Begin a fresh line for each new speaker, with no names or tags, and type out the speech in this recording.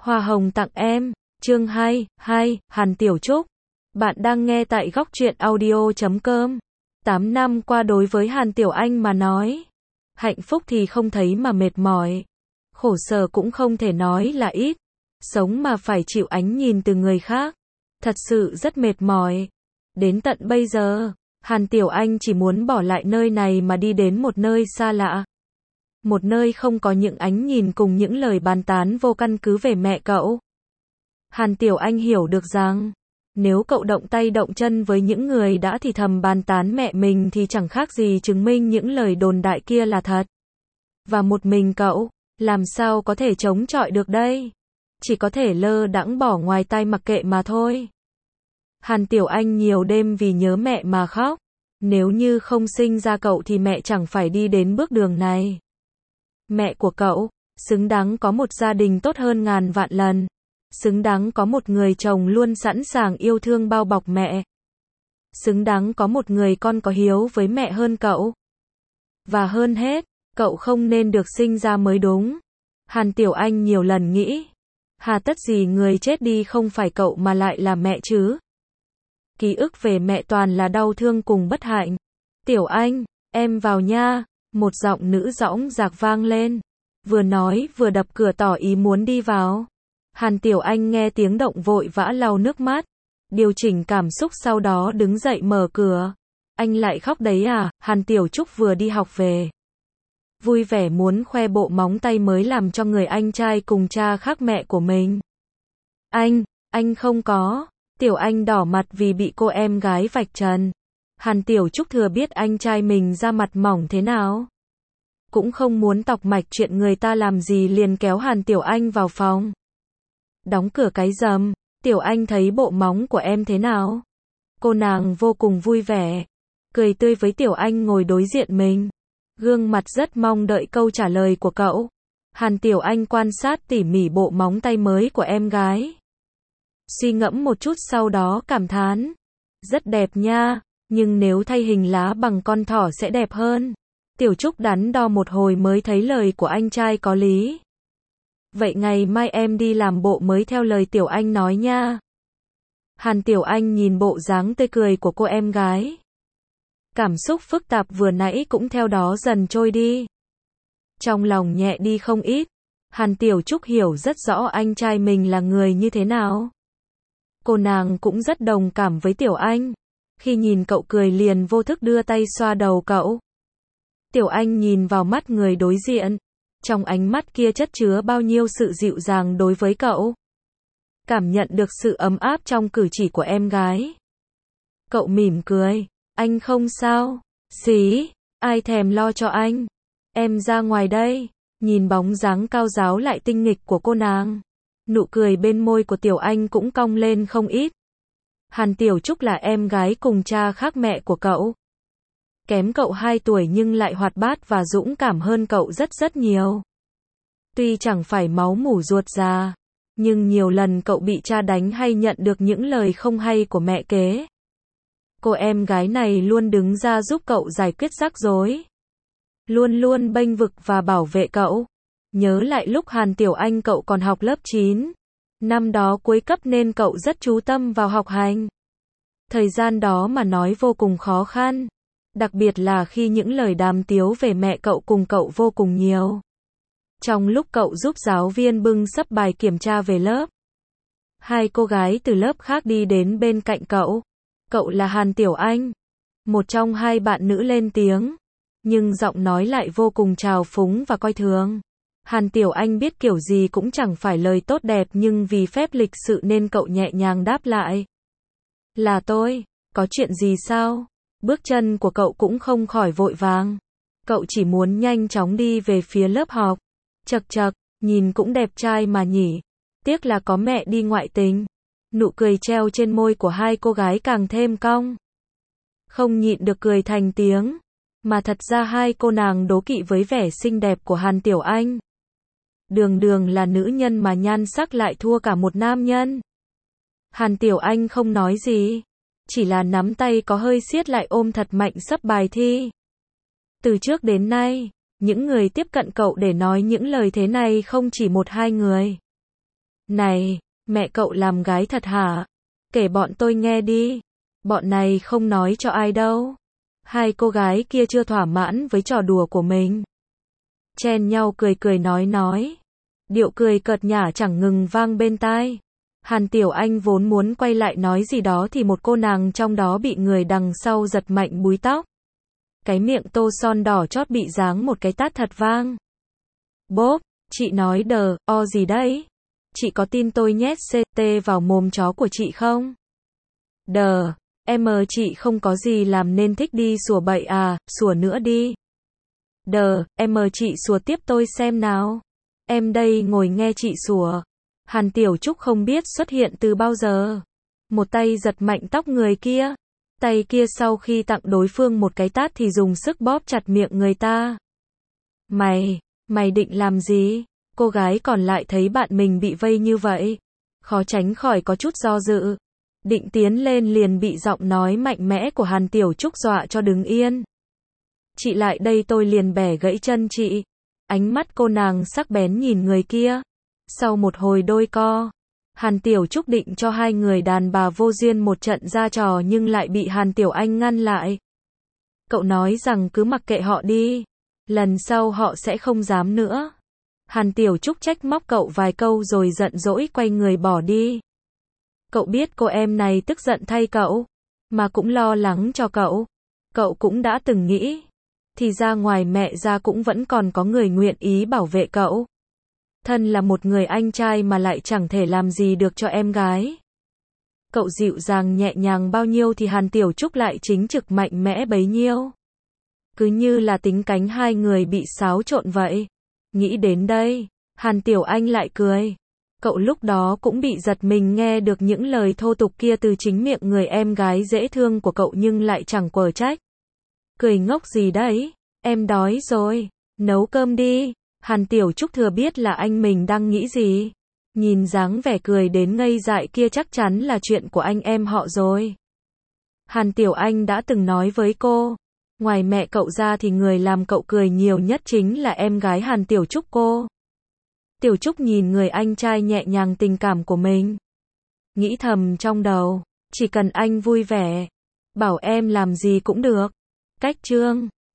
Hoa hồng tặng em, chương 2, Hàn Tiểu Trúc. Bạn đang nghe tại góc truyện audio.com. 8 năm qua đối với Hàn Tiểu Anh mà nói, hạnh phúc thì không thấy mà mệt mỏi. Khổ sở cũng không thể nói là ít. Sống mà phải chịu ánh nhìn từ người khác. Thật sự rất mệt mỏi. Đến tận bây giờ, Hàn Tiểu Anh chỉ muốn bỏ lại nơi này mà đi đến một nơi xa lạ. Một nơi không có những ánh nhìn cùng những lời bàn tán vô căn cứ về mẹ cậu. Hàn Tiểu Anh hiểu được rằng, nếu cậu động tay động chân với những người đã thì thầm bàn tán mẹ mình thì chẳng khác gì chứng minh những lời đồn đại kia là thật. Và một mình cậu, làm sao có thể chống chọi được đây? Chỉ có thể lơ đãng bỏ ngoài tai mặc kệ mà thôi. Hàn Tiểu Anh nhiều đêm vì nhớ mẹ mà khóc. Nếu như không sinh ra cậu thì mẹ chẳng phải đi đến bước đường này. Mẹ của cậu, xứng đáng có một gia đình tốt hơn ngàn vạn lần. Xứng đáng có một người chồng luôn sẵn sàng yêu thương bao bọc mẹ. Xứng đáng có một người con có hiếu với mẹ hơn cậu. Và hơn hết, cậu không nên được sinh ra mới đúng. Hàn Tiểu Anh nhiều lần nghĩ, hà tất gì người chết đi không phải cậu mà lại là mẹ chứ. Ký ức về mẹ toàn là đau thương cùng bất hạnh. Tiểu Anh, em vào nha. Một giọng nữ dõng dạc vang lên. Vừa nói vừa đập cửa tỏ ý muốn đi vào. Hàn Tiểu Anh nghe tiếng động vội vã lau nước mắt. Điều chỉnh cảm xúc sau đó đứng dậy mở cửa. Anh lại khóc đấy à? Hàn Tiểu Trúc vừa đi học về. Vui vẻ muốn khoe bộ móng tay mới làm cho người anh trai cùng cha khác mẹ của mình. Anh không có. Tiểu Anh đỏ mặt vì bị cô em gái vạch trần. Hàn Tiểu Trúc thừa biết anh trai mình da mặt mỏng thế nào. Cũng không muốn tọc mạch chuyện người ta làm gì liền kéo Hàn Tiểu Anh vào phòng. Đóng cửa cái rầm, Tiểu Anh thấy bộ móng của em thế nào? Cô nàng vô cùng vui vẻ. Cười tươi với Tiểu Anh ngồi đối diện mình. Gương mặt rất mong đợi câu trả lời của cậu. Hàn Tiểu Anh quan sát tỉ mỉ bộ móng tay mới của em gái. Suy ngẫm một chút sau đó cảm thán. Rất đẹp nha. Nhưng nếu thay hình lá bằng con thỏ sẽ đẹp hơn. Tiểu Trúc đắn đo một hồi mới thấy lời của anh trai có lý. Vậy ngày mai em đi làm bộ mới theo lời Tiểu Anh nói nha. Hàn Tiểu Anh nhìn bộ dáng tươi cười của cô em gái. Cảm xúc phức tạp vừa nãy cũng theo đó dần trôi đi. Trong lòng nhẹ đi không ít. Hàn Tiểu Trúc hiểu rất rõ anh trai mình là người như thế nào. Cô nàng cũng rất đồng cảm với Tiểu Anh. Khi nhìn cậu cười liền vô thức đưa tay xoa đầu cậu. Tiểu Anh nhìn vào mắt người đối diện. Trong ánh mắt kia chất chứa bao nhiêu sự dịu dàng đối với cậu. Cảm nhận được sự ấm áp trong cử chỉ của em gái. Cậu mỉm cười. Anh không sao. Xí, ai thèm lo cho anh. Em ra ngoài đây. Nhìn bóng dáng cao ráo lại tinh nghịch của cô nàng. Nụ cười bên môi của Tiểu Anh cũng cong lên không ít. Hàn Tiểu Trúc là em gái cùng cha khác mẹ của cậu. Kém cậu 2 tuổi nhưng lại hoạt bát và dũng cảm hơn cậu rất nhiều. Tuy chẳng phải máu mủ ruột già, nhưng nhiều lần cậu bị cha đánh hay nhận được những lời không hay của mẹ kế. Cô em gái này luôn đứng ra giúp cậu giải quyết rắc rối. Luôn luôn bênh vực và bảo vệ cậu. Nhớ lại lúc Hàn Tiểu Anh cậu còn học lớp 9. Năm đó cuối cấp nên cậu rất chú tâm vào học hành. Thời gian đó mà nói vô cùng khó khăn. Đặc biệt là khi những lời đàm tiếu về mẹ cậu cùng cậu vô cùng nhiều. Trong lúc cậu giúp giáo viên bưng sấp bài kiểm tra về lớp. 2 cô gái từ lớp khác đi đến bên cạnh cậu. Cậu là Hàn Tiểu Anh. Một trong 2 bạn nữ lên tiếng. Nhưng giọng nói lại vô cùng trào phúng và coi thường. Hàn Tiểu Anh biết kiểu gì cũng chẳng phải lời tốt đẹp nhưng vì phép lịch sự nên cậu nhẹ nhàng đáp lại. Là tôi, có chuyện gì sao? Bước chân của cậu cũng không khỏi vội vàng. Cậu chỉ muốn nhanh chóng đi về phía lớp học. Chậc chậc, nhìn cũng đẹp trai mà nhỉ. Tiếc là có mẹ đi ngoại tình. Nụ cười treo trên môi của 2 cô gái càng thêm cong. Không nhịn được cười thành tiếng. Mà thật ra 2 cô nàng đố kỵ với vẻ xinh đẹp của Hàn Tiểu Anh. Đường là nữ nhân mà nhan sắc lại thua cả một nam nhân. Hàn Tiểu Anh không nói gì. Chỉ là nắm tay có hơi siết lại ôm thật mạnh sấp bài thi. Từ trước đến nay, những người tiếp cận cậu để nói những lời thế này không chỉ 1-2 người. Này, mẹ cậu làm gái thật hả? Kể bọn tôi nghe đi. Bọn này không nói cho ai đâu. Hai cô gái kia chưa thỏa mãn với trò đùa của mình. Chen nhau cười cười nói. Điệu cười cợt nhả chẳng ngừng vang bên tai. Hàn Tiểu Anh vốn muốn quay lại nói gì đó thì một cô nàng trong đó bị người đằng sau giật mạnh búi tóc. Cái miệng tô son đỏ chót bị giáng một cái tát thật vang. Bốp, chị nói đờ, o gì đấy? Chị có tin tôi nhét CT vào mồm chó của chị không? Đờ, chị không có gì làm nên thích đi sủa bậy à, sủa nữa đi. Đờ, chị sủa tiếp tôi xem nào. Em đây ngồi nghe chị sủa. Hàn Tiểu Trúc không biết xuất hiện từ bao giờ. Một tay giật mạnh tóc người kia. Tay kia sau khi tặng đối phương một cái tát thì dùng sức bóp chặt miệng người ta. Mày định làm gì? Cô gái còn lại thấy bạn mình bị vây như vậy. Khó tránh khỏi có chút do dự. Định tiến lên liền bị giọng nói mạnh mẽ của Hàn Tiểu Trúc dọa cho đứng yên. Chị lại đây tôi liền bẻ gãy chân chị. Ánh mắt cô nàng sắc bén nhìn người kia. Sau một hồi đôi co, Hàn Tiểu Trúc định cho hai người đàn bà vô duyên một trận ra trò nhưng lại bị Hàn Tiểu Anh ngăn lại. Cậu nói rằng cứ mặc kệ họ đi. Lần sau họ sẽ không dám nữa. Hàn Tiểu Trúc trách móc cậu vài câu rồi giận dỗi quay người bỏ đi. Cậu biết cô em này tức giận thay cậu, mà cũng lo lắng cho cậu. Cậu cũng đã từng nghĩ, thì ra ngoài mẹ ra cũng vẫn còn có người nguyện ý bảo vệ cậu. Thân là một người anh trai mà lại chẳng thể làm gì được cho em gái. Cậu dịu dàng nhẹ nhàng bao nhiêu thì Hàn Tiểu Trúc lại chính trực mạnh mẽ bấy nhiêu. Cứ như là tính cánh hai người bị xáo trộn vậy. Nghĩ đến đây, Hàn Tiểu Anh lại cười. Cậu lúc đó cũng bị giật mình nghe được những lời thô tục kia từ chính miệng người em gái dễ thương của cậu nhưng lại chẳng quở trách. Cười ngốc gì đấy, em đói rồi, nấu cơm đi. Hàn Tiểu Trúc thừa biết là anh mình đang nghĩ gì. Nhìn dáng vẻ cười đến ngây dại kia chắc chắn là chuyện của anh em họ rồi. Hàn Tiểu Anh đã từng nói với cô, ngoài mẹ cậu ra thì người làm cậu cười nhiều nhất chính là em gái Hàn Tiểu Trúc cô. Tiểu Trúc nhìn người anh trai nhẹ nhàng tình cảm của mình. Nghĩ thầm trong đầu, chỉ cần anh vui vẻ, bảo em làm gì cũng được. Cách chương